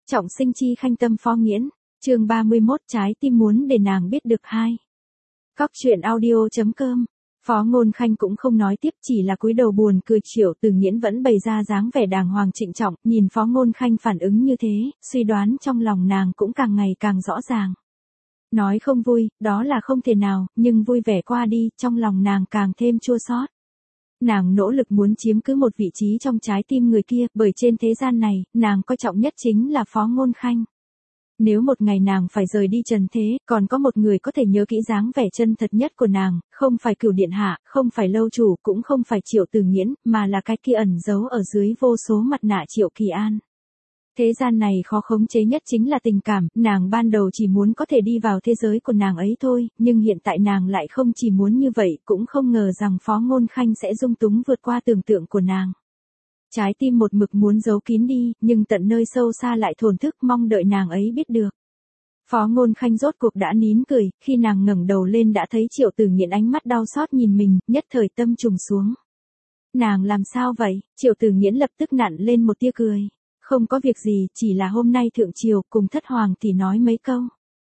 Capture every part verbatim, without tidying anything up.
Trọng sinh chi khanh tâm Phó Nghiễn, chương ba mươi mốt trái tim muốn để nàng biết được hai. Cóc truyện audio chấm com. Phó Ngôn Khanh cũng không nói tiếp, chỉ là cúi đầu buồn cười. Triệu Từ Nghiễn vẫn bày ra dáng vẻ đàng hoàng trịnh trọng, nhìn Phó Ngôn Khanh phản ứng như thế, suy đoán trong lòng nàng cũng càng ngày càng rõ ràng. Nói không vui, đó là không thể nào, nhưng vui vẻ qua đi, trong lòng nàng càng thêm chua xót. Nàng nỗ lực muốn chiếm cứ một vị trí trong trái tim người kia, bởi trên thế gian này, nàng coi trọng nhất chính là Phó Ngôn Khanh. Nếu một ngày nàng phải rời đi trần thế, còn có một người có thể nhớ kỹ dáng vẻ chân thật nhất của nàng, không phải Cửu Điện Hạ, không phải Lâu Chủ, cũng không phải Triệu Từ Nghiễn, mà là cái kia ẩn giấu ở dưới vô số mặt nạ Triệu Kỳ An. Thế gian này khó khống chế nhất chính là tình cảm, nàng ban đầu chỉ muốn có thể đi vào thế giới của nàng ấy thôi, nhưng hiện tại nàng lại không chỉ muốn như vậy, cũng không ngờ rằng Phó Ngôn Khanh sẽ dung túng vượt qua tưởng tượng của nàng. Trái tim một mực muốn giấu kín đi, nhưng tận nơi sâu xa lại thổn thức mong đợi nàng ấy biết được. Phó Ngôn Khanh rốt cuộc đã nín cười, khi nàng ngẩng đầu lên đã thấy Triệu Từ Nghiễn ánh mắt đau xót nhìn mình, nhất thời tâm trùng xuống. Nàng làm sao vậy? Triệu Từ Nghiễn lập tức nặn lên một tia cười. Không có việc gì, chỉ là hôm nay thượng triều cùng thất hoàng thì nói mấy câu.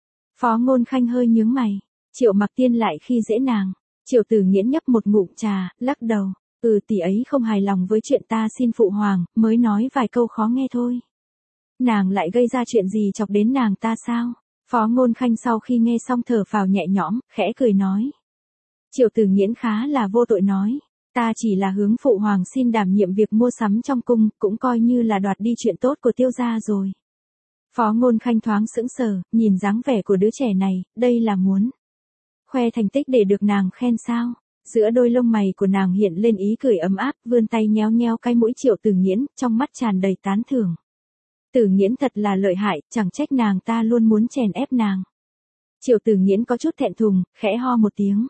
Phó Ngôn Khanh hơi nhướng mày. Triệu Mặc Tiên lại khi dễ nàng. Triệu Từ Nghiễn nhấp một ngụm trà, lắc đầu. Ừ, tỷ ấy không hài lòng với chuyện ta xin phụ hoàng, mới nói vài câu khó nghe thôi. Nàng lại gây ra chuyện gì chọc đến nàng ta sao? Phó Ngôn Khanh sau khi nghe xong thở phào nhẹ nhõm, khẽ cười nói. Triệu Từ Nghiễn khá là vô tội nói. Ta chỉ là hướng phụ hoàng xin đảm nhiệm việc mua sắm trong cung, cũng coi như là đoạt đi chuyện tốt của Tiêu gia rồi. Phó Ngôn Khanh thoáng sững sờ, nhìn dáng vẻ của đứa trẻ này, đây là muốn khoe thành tích để được nàng khen sao? Giữa đôi lông mày của nàng hiện lên ý cười ấm áp, vươn tay nhéo nhéo cái mũi Triệu Từ Nghiễn, trong mắt tràn đầy tán thưởng. Từ Nghiễn thật là lợi hại, chẳng trách nàng ta luôn muốn chèn ép nàng. Triệu Từ Nghiễn có chút thẹn thùng, khẽ ho một tiếng.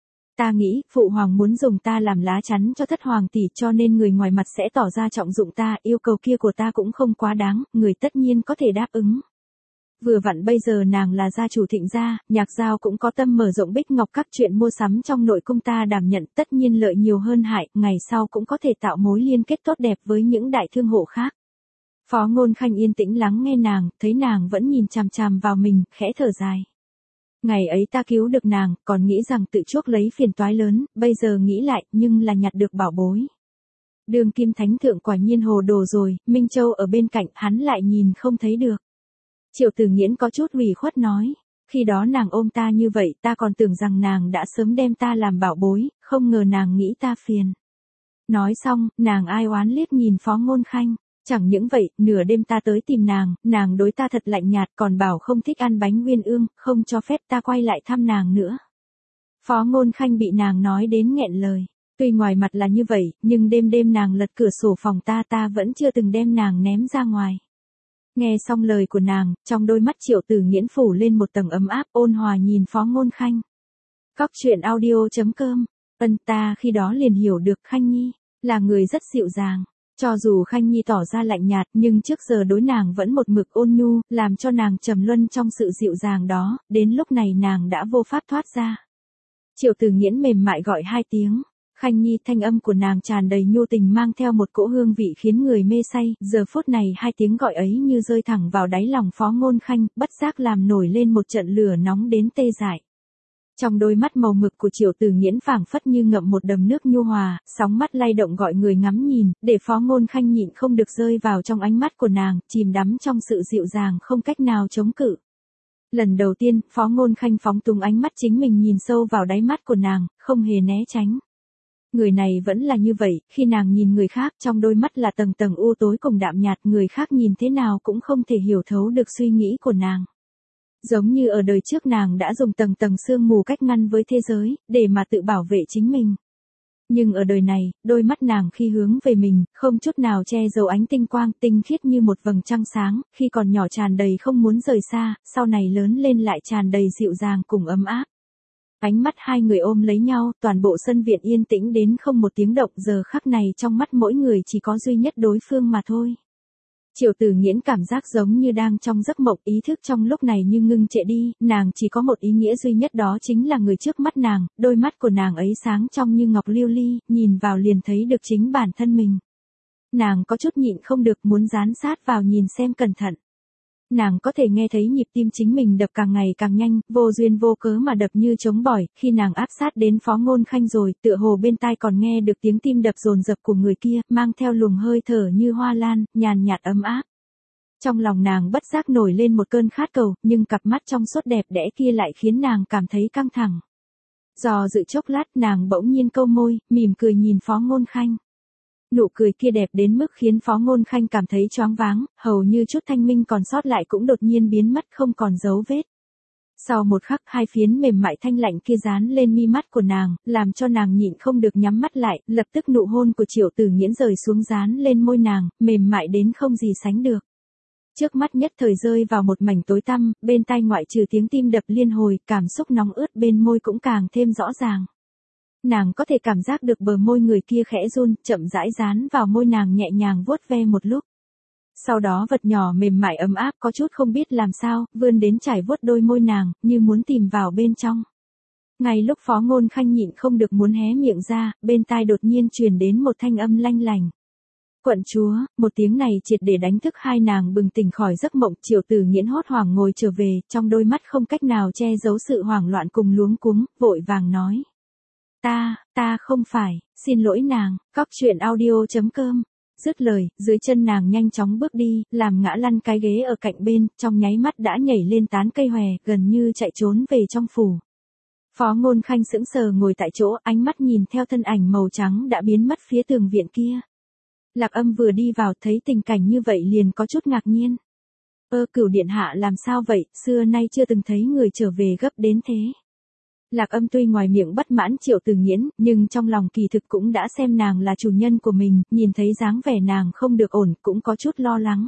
Ta nghĩ, phụ hoàng muốn dùng ta làm lá chắn cho thất hoàng tỷ, cho nên người ngoài mặt sẽ tỏ ra trọng dụng ta, yêu cầu kia của ta cũng không quá đáng, người tất nhiên có thể đáp ứng. Vừa vặn bây giờ nàng là gia chủ Thịnh gia, Nhạc Giao cũng có tâm mở rộng Bích Ngọc các chuyện mua sắm trong nội cung, ta đảm nhận tất nhiên lợi nhiều hơn hại, ngày sau cũng có thể tạo mối liên kết tốt đẹp với những đại thương hộ khác. Phó Ngôn Khanh yên tĩnh lắng nghe nàng, thấy nàng vẫn nhìn chằm chằm vào mình, khẽ thở dài. Ngày ấy ta cứu được nàng, còn nghĩ rằng tự chuốc lấy phiền toái lớn, bây giờ nghĩ lại, nhưng là nhặt được bảo bối. Đường Kim Thánh Thượng quả nhiên hồ đồ rồi, Minh Châu ở bên cạnh, hắn lại nhìn không thấy được. Triệu Từ Nghiễn có chút ủy khuất nói, khi đó nàng ôm ta như vậy, ta còn tưởng rằng nàng đã sớm đem ta làm bảo bối, không ngờ nàng nghĩ ta phiền. Nói xong, nàng ai oán liếc nhìn Phó Ngôn Khanh. Chẳng những vậy, nửa đêm ta tới tìm nàng, nàng đối ta thật lạnh nhạt, còn bảo không thích ăn bánh uyên ương, không cho phép ta quay lại thăm nàng nữa. Phó Ngôn Khanh bị nàng nói đến nghẹn lời. Tuy ngoài mặt là như vậy, nhưng đêm đêm nàng lật cửa sổ phòng ta, ta vẫn chưa từng đem nàng ném ra ngoài. Nghe xong lời của nàng, trong đôi mắt Triệu Từ Nghiễn phủ lên một tầng ấm áp, ôn hòa nhìn Phó Ngôn Khanh. Cóc truyện audio chấm com. Ân, ta khi đó liền hiểu được Khanh Nhi là người rất dịu dàng. Cho dù Khanh Nhi tỏ ra lạnh nhạt, nhưng trước giờ đối nàng vẫn một mực ôn nhu, làm cho nàng trầm luân trong sự dịu dàng đó, đến lúc này nàng đã vô pháp thoát ra. Triệu Từ Nghiễn mềm mại gọi hai tiếng. Khanh Nhi, thanh âm của nàng tràn đầy nhu tình, mang theo một cỗ hương vị khiến người mê say, giờ phút này hai tiếng gọi ấy như rơi thẳng vào đáy lòng Phó Ngôn Khanh, bất giác làm nổi lên một trận lửa nóng đến tê dại. Trong đôi mắt màu mực của Triệu Từ Nghiễn phảng phất như ngậm một đầm nước nhu hòa, sóng mắt lay động gọi người ngắm nhìn, để Phó Ngôn Khanh nhịn không được rơi vào trong ánh mắt của nàng, chìm đắm trong sự dịu dàng không cách nào chống cự. Lần đầu tiên, Phó Ngôn Khanh phóng túng ánh mắt chính mình nhìn sâu vào đáy mắt của nàng, không hề né tránh. Người này vẫn là như vậy, khi nàng nhìn người khác, trong đôi mắt là tầng tầng u tối cùng đạm nhạt, người khác nhìn thế nào cũng không thể hiểu thấu được suy nghĩ của nàng. Giống như ở đời trước nàng đã dùng tầng tầng sương mù cách ngăn với thế giới, để mà tự bảo vệ chính mình. Nhưng ở đời này, đôi mắt nàng khi hướng về mình, không chút nào che giấu ánh tinh quang, tinh khiết như một vầng trăng sáng, khi còn nhỏ tràn đầy không muốn rời xa, sau này lớn lên lại tràn đầy dịu dàng cùng ấm áp. Ánh mắt hai người ôm lấy nhau, toàn bộ sân viện yên tĩnh đến không một tiếng động, giờ khắc này trong mắt mỗi người chỉ có duy nhất đối phương mà thôi. Triệu Từ Nghiễn cảm giác giống như đang trong giấc mộng, ý thức trong lúc này như ngưng trệ đi, nàng chỉ có một ý nghĩa duy nhất, đó chính là người trước mắt nàng, đôi mắt của nàng ấy sáng trong như ngọc lưu ly, nhìn vào liền thấy được chính bản thân mình. Nàng có chút nhịn không được muốn dán sát vào nhìn xem cẩn thận. Nàng có thể nghe thấy nhịp tim chính mình đập càng ngày càng nhanh, vô duyên vô cớ mà đập như trống bỏi, khi nàng áp sát đến Phó Ngôn Khanh rồi, tựa hồ bên tai còn nghe được tiếng tim đập dồn dập của người kia, mang theo luồng hơi thở như hoa lan, nhàn nhạt ấm áp. Trong lòng nàng bất giác nổi lên một cơn khát cầu, nhưng cặp mắt trong suốt đẹp đẽ kia lại khiến nàng cảm thấy căng thẳng. Do dự chốc lát nàng bỗng nhiên câu môi, mỉm cười nhìn Phó Ngôn Khanh. Nụ cười kia đẹp đến mức khiến Phó Ngôn Khanh cảm thấy choáng váng, hầu như chút thanh minh còn sót lại cũng đột nhiên biến mất không còn dấu vết. Sau một khắc hai phiến mềm mại thanh lạnh kia dán lên mi mắt của nàng, làm cho nàng nhịn không được nhắm mắt lại, lập tức nụ hôn của Triệu Tử Nghiễn rời xuống dán lên môi nàng, mềm mại đến không gì sánh được. Trước mắt nhất thời rơi vào một mảnh tối tăm, bên tai ngoại trừ tiếng tim đập liên hồi, cảm xúc nóng ướt bên môi cũng càng thêm rõ ràng. Nàng có thể cảm giác được bờ môi người kia khẽ run, chậm rãi dán vào môi nàng nhẹ nhàng vuốt ve một lúc. Sau đó vật nhỏ mềm mại ấm áp có chút không biết làm sao, vươn đến trải vuốt đôi môi nàng, như muốn tìm vào bên trong. Ngay lúc Phó Ngôn Khanh nhịn không được muốn hé miệng ra, bên tai đột nhiên truyền đến một thanh âm lanh lành. Quận chúa, một tiếng này triệt để đánh thức hai nàng bừng tỉnh khỏi giấc mộng. Triệu Tử Nghiễn hốt hoảng ngồi trở về, trong đôi mắt không cách nào che giấu sự hoảng loạn cùng luống cuống, vội vàng nói. Ta, ta không phải, xin lỗi nàng, cóc truyện audio chấm com. Dứt lời, dưới chân nàng nhanh chóng bước đi, làm ngã lăn cái ghế ở cạnh bên, trong nháy mắt đã nhảy lên tán cây hòe, gần như chạy trốn về trong phủ. Phó Ngôn Khanh sững sờ ngồi tại chỗ, ánh mắt nhìn theo thân ảnh màu trắng đã biến mất phía tường viện kia. Lạc Âm vừa đi vào thấy tình cảnh như vậy liền có chút ngạc nhiên. Ơ Cửu điện hạ làm sao vậy, xưa nay chưa từng thấy người trở về gấp đến thế. Lạc Âm tuy ngoài miệng bất mãn Triệu Tử Nghiễn, nhưng trong lòng kỳ thực cũng đã xem nàng là chủ nhân của mình, nhìn thấy dáng vẻ nàng không được ổn, cũng có chút lo lắng.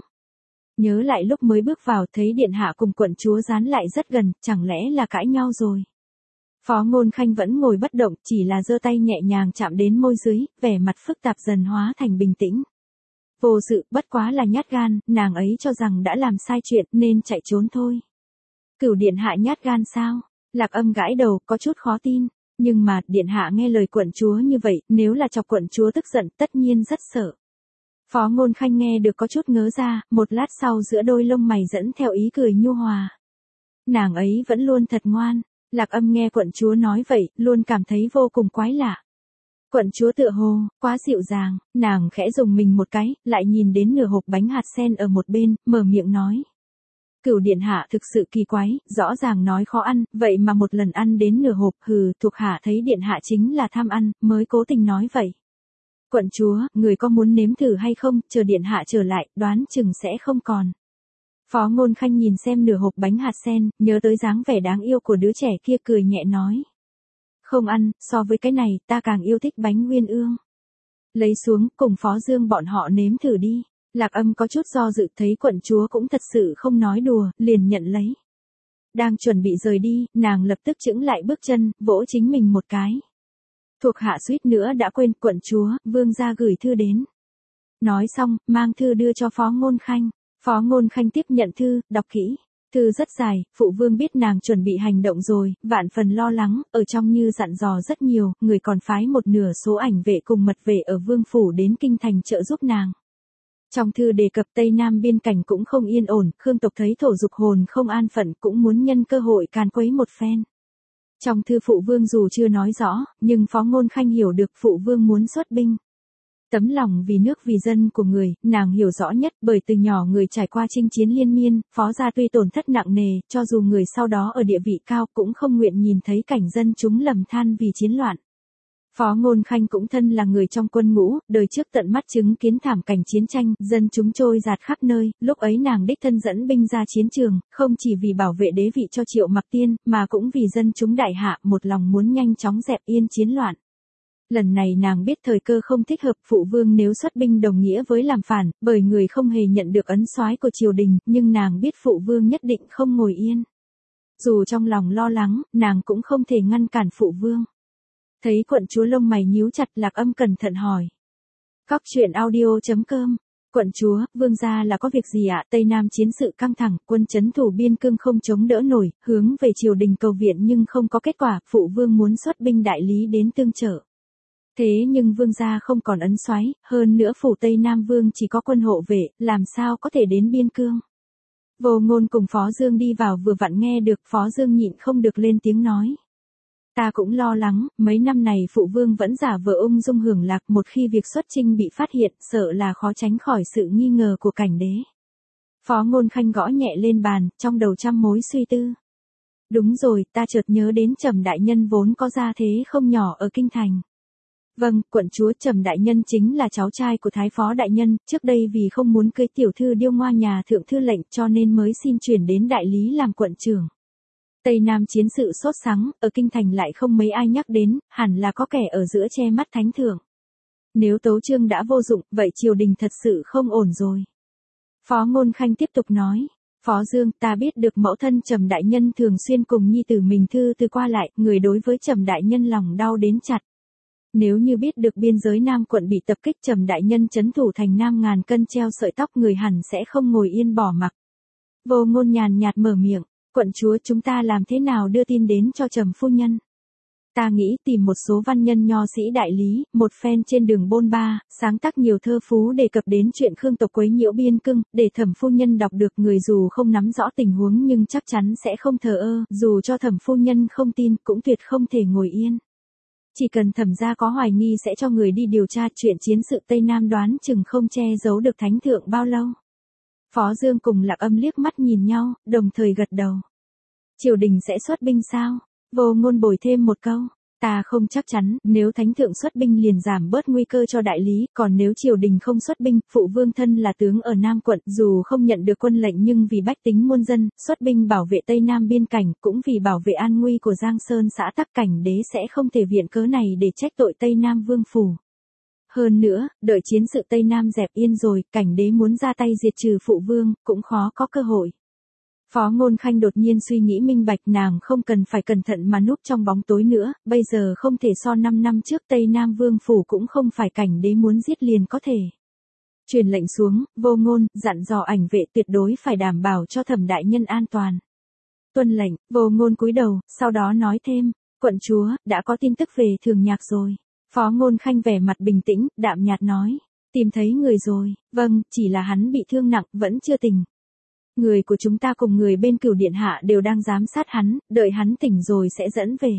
Nhớ lại lúc mới bước vào thấy điện hạ cùng quận chúa dán lại rất gần, chẳng lẽ là cãi nhau rồi. Phó Ngôn Khanh vẫn ngồi bất động, chỉ là giơ tay nhẹ nhàng chạm đến môi dưới, vẻ mặt phức tạp dần hóa thành bình tĩnh. Vô sự, bất quá là nhát gan, nàng ấy cho rằng đã làm sai chuyện nên chạy trốn thôi. Cửu điện hạ nhát gan sao? Lạc Âm gãi đầu, có chút khó tin. Nhưng mà, điện hạ nghe lời quận chúa như vậy, nếu là chọc quận chúa tức giận, tất nhiên rất sợ. Phó Ngôn Khanh nghe được có chút ngớ ra, một lát sau giữa đôi lông mày dẫn theo ý cười nhu hòa. Nàng ấy vẫn luôn thật ngoan. Lạc Âm nghe quận chúa nói vậy, luôn cảm thấy vô cùng quái lạ. Quận chúa tựa hồ, quá dịu dàng, nàng khẽ dùng mình một cái, lại nhìn đến nửa hộp bánh hạt sen ở một bên, mở miệng nói. Cửu điện hạ thực sự kỳ quái, rõ ràng nói khó ăn, vậy mà một lần ăn đến nửa hộp, hừ, thuộc hạ thấy điện hạ chính là tham ăn, mới cố tình nói vậy. Quận chúa, người có muốn nếm thử hay không, chờ điện hạ trở lại, đoán chừng sẽ không còn. Phó Ngôn Khanh nhìn xem nửa hộp bánh hạt sen, nhớ tới dáng vẻ đáng yêu của đứa trẻ kia cười nhẹ nói. Không ăn, so với cái này, ta càng yêu thích bánh nguyên ương. Lấy xuống, cùng Phó Dương bọn họ nếm thử đi. Lạc Âm có chút do dự thấy quận chúa cũng thật sự không nói đùa, liền nhận lấy. Đang chuẩn bị rời đi, nàng lập tức chững lại bước chân, vỗ chính mình một cái. Thuộc hạ suýt nữa đã quên, quận chúa, vương gia gửi thư đến. Nói xong, mang thư đưa cho Phó Ngôn Khanh. Phó Ngôn Khanh tiếp nhận thư, đọc kỹ. Thư rất dài, phụ vương biết nàng chuẩn bị hành động rồi, vạn phần lo lắng, ở trong như dặn dò rất nhiều, người còn phái một nửa số ảnh vệ cùng mật vệ ở vương phủ đến kinh thành trợ giúp nàng. Trong thư đề cập Tây Nam biên cảnh cũng không yên ổn, Khương tộc thấy thổ dục hồn không an phận cũng muốn nhân cơ hội càn quấy một phen. Trong thư phụ vương dù chưa nói rõ, nhưng Phó Ngôn Khanh hiểu được phụ vương muốn xuất binh. Tấm lòng vì nước vì dân của người, nàng hiểu rõ nhất, bởi từ nhỏ người trải qua chinh chiến liên miên, Phó gia tuy tổn thất nặng nề, cho dù người sau đó ở địa vị cao cũng không nguyện nhìn thấy cảnh dân chúng lầm than vì chiến loạn. Phó Ngôn Khanh cũng thân là người trong quân ngũ, đời trước tận mắt chứng kiến thảm cảnh chiến tranh, dân chúng trôi dạt khắp nơi, lúc ấy nàng đích thân dẫn binh ra chiến trường, không chỉ vì bảo vệ đế vị cho Triệu Mặc Tiên, mà cũng vì dân chúng đại hạ, một lòng muốn nhanh chóng dẹp yên chiến loạn. Lần này nàng biết thời cơ không thích hợp, phụ vương nếu xuất binh đồng nghĩa với làm phản, bởi người không hề nhận được ấn soái của triều đình, nhưng nàng biết phụ vương nhất định không ngồi yên. Dù trong lòng lo lắng, nàng cũng không thể ngăn cản phụ vương. Thấy quận chúa lông mày nhíu chặt, Lạc Âm cẩn thận hỏi. Cóc truyện audio chấm com. Quận chúa, vương gia là có việc gì ạ? Tây Nam chiến sự căng thẳng, quân trấn thủ biên cương không chống đỡ nổi, hướng về triều đình cầu viện nhưng không có kết quả, phụ vương muốn xuất binh đại lý đến tương trợ. Thế nhưng vương gia không còn ấn soái, hơn nữa phủ Tây Nam vương chỉ có quân hộ vệ, làm sao có thể đến biên cương? Vô Ngôn cùng Phó Dương đi vào vừa vặn nghe được, Phó Dương nhịn không được lên tiếng nói. Ta cũng lo lắng, mấy năm này phụ vương vẫn giả vờ ung dung hưởng lạc, một khi việc xuất chinh bị phát hiện, sợ là khó tránh khỏi sự nghi ngờ của cảnh đế. Phó Ngôn Khanh gõ nhẹ lên bàn, trong đầu trăm mối suy tư. Đúng rồi, ta chợt nhớ đến Trầm đại nhân vốn có gia thế không nhỏ ở kinh thành. Vâng, quận chúa, Trầm đại nhân chính là cháu trai của Thái phó đại nhân, trước đây vì không muốn cưới tiểu thư điêu ngoa nhà thượng thư lệnh cho nên mới xin chuyển đến đại lý làm quận trưởng. Tây Nam chiến sự sốt sắng, ở kinh thành lại không mấy ai nhắc đến, hẳn là có kẻ ở giữa che mắt thánh thượng. Nếu tấu chương đã vô dụng, vậy triều đình thật sự không ổn rồi. Phó Ngôn Khanh tiếp tục nói. Phó Dương, ta biết được mẫu thân Trầm đại nhân thường xuyên cùng nhi tử mình thư từ qua lại, người đối với Trầm đại nhân lòng đau đến chặt. Nếu như biết được biên giới Nam quận bị tập kích, Trầm đại nhân trấn thủ thành Nam ngàn cân treo sợi tóc, người hẳn sẽ không ngồi yên bỏ mặc. Vô Ngôn nhàn nhạt mở miệng, quận chúa, chúng ta làm thế nào đưa tin đến cho Trầm phu nhân? Ta nghĩ tìm một số văn nhân nho sĩ đại lý, một phen trên đường bôn ba, sáng tác nhiều thơ phú đề cập đến chuyện Khương tộc quấy nhiễu biên cương, để Thẩm phu nhân đọc được, người dù không nắm rõ tình huống nhưng chắc chắn sẽ không thờ ơ, dù cho Thẩm phu nhân không tin cũng tuyệt không thể ngồi yên. Chỉ cần Thẩm gia có hoài nghi sẽ cho người đi điều tra, chuyện chiến sự Tây Nam đoán chừng không che giấu được thánh thượng bao lâu. Phó Dương cùng Lạc Âm liếc mắt nhìn nhau, đồng thời gật đầu. Triều đình sẽ xuất binh sao? Vô Ngôn bồi thêm một câu. Ta không chắc chắn, nếu thánh thượng xuất binh liền giảm bớt nguy cơ cho đại lý, còn nếu triều đình không xuất binh, phụ vương thân là tướng ở Nam quận, dù không nhận được quân lệnh nhưng vì bách tính muôn dân, xuất binh bảo vệ Tây Nam biên cảnh, cũng vì bảo vệ an nguy của Giang Sơn xã tắc, cảnh đế sẽ không thể viện cớ này để trách tội Tây Nam vương phủ. Hơn nữa, đợi chiến sự Tây Nam dẹp yên rồi, cảnh đế muốn ra tay diệt trừ phụ vương, cũng khó có cơ hội. Phó Ngôn Khanh đột nhiên suy nghĩ minh bạch, nàng không cần phải cẩn thận mà núp trong bóng tối nữa, bây giờ không thể so năm năm trước Tây Nam Vương Phủ cũng không phải cảnh đế muốn giết liền có thể. Truyền lệnh xuống, Vô Ngôn, dặn dò ảnh vệ tuyệt đối phải đảm bảo cho Thẩm đại nhân an toàn. Tuân lệnh, Vô Ngôn cúi đầu, sau đó nói thêm, quận chúa, đã có tin tức về Thường Nhạc rồi. Phó Ngôn Khanh vẻ mặt bình tĩnh, đạm nhạt nói, tìm thấy người rồi, vâng, chỉ là hắn bị thương nặng, vẫn chưa tỉnh. Người của chúng ta cùng người bên Cửu điện hạ đều đang giám sát hắn, đợi hắn tỉnh rồi sẽ dẫn về.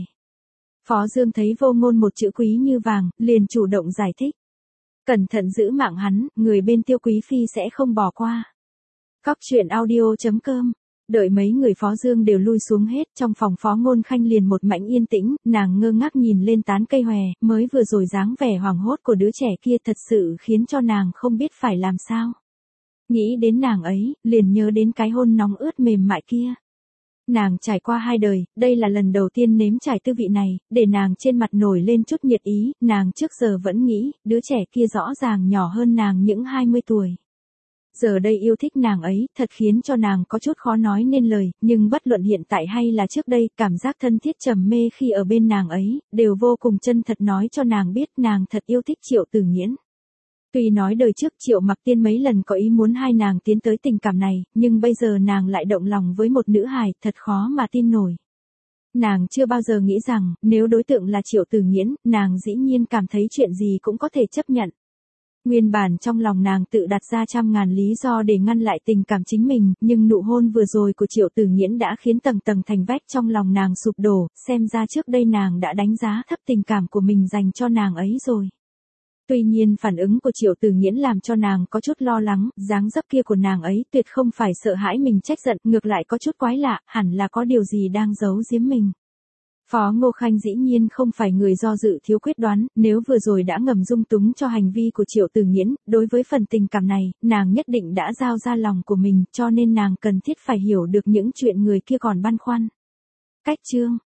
Phó Dương thấy Vô Ngôn một chữ quý như vàng, liền chủ động giải thích. Cẩn thận giữ mạng hắn, người bên Tiêu quý phi sẽ không bỏ qua. Cóc truyện audio chấm com. Đợi mấy người Phó Dương đều lui xuống hết, trong phòng Phó Ngôn Khanh liền một mảnh yên tĩnh, nàng ngơ ngác nhìn lên tán cây hòe, mới vừa rồi dáng vẻ hoảng hốt của đứa trẻ kia thật sự khiến cho nàng không biết phải làm sao. Nghĩ đến nàng ấy, liền nhớ đến cái hôn nóng ướt mềm mại kia. Nàng trải qua hai đời, đây là lần đầu tiên nếm trải tư vị này, để nàng trên mặt nổi lên chút nhiệt ý, nàng trước giờ vẫn nghĩ, đứa trẻ kia rõ ràng nhỏ hơn nàng những hai mươi tuổi. Giờ đây yêu thích nàng ấy, thật khiến cho nàng có chút khó nói nên lời, nhưng bất luận hiện tại hay là trước đây, cảm giác thân thiết trầm mê khi ở bên nàng ấy, đều vô cùng chân thật nói cho nàng biết nàng thật yêu thích Triệu Tử Nghiễn. Tuy nói đời trước Triệu Mặc Tiên mấy lần có ý muốn hai nàng tiến tới tình cảm này, nhưng bây giờ nàng lại động lòng với một nữ hài, thật khó mà tin nổi. Nàng chưa bao giờ nghĩ rằng, nếu đối tượng là Triệu Tử Nghiễn, nàng dĩ nhiên cảm thấy chuyện gì cũng có thể chấp nhận. Nguyên bản trong lòng nàng tự đặt ra trăm ngàn lý do để ngăn lại tình cảm chính mình, nhưng nụ hôn vừa rồi của Triệu Tử Nghiễn đã khiến tầng tầng thành vách trong lòng nàng sụp đổ, xem ra trước đây nàng đã đánh giá thấp tình cảm của mình dành cho nàng ấy rồi. Tuy nhiên phản ứng của Triệu Tử Nghiễn làm cho nàng có chút lo lắng, dáng dấp kia của nàng ấy tuyệt không phải sợ hãi mình trách giận, ngược lại có chút quái lạ, hẳn là có điều gì đang giấu giếm mình. Phó Ngô Khanh dĩ nhiên không phải người do dự thiếu quyết đoán, nếu vừa rồi đã ngầm dung túng cho hành vi của Triệu Tử Nghiễn, đối với phần tình cảm này, nàng nhất định đã giao ra lòng của mình, cho nên nàng cần thiết phải hiểu được những chuyện người kia còn băn khoăn. Cách chương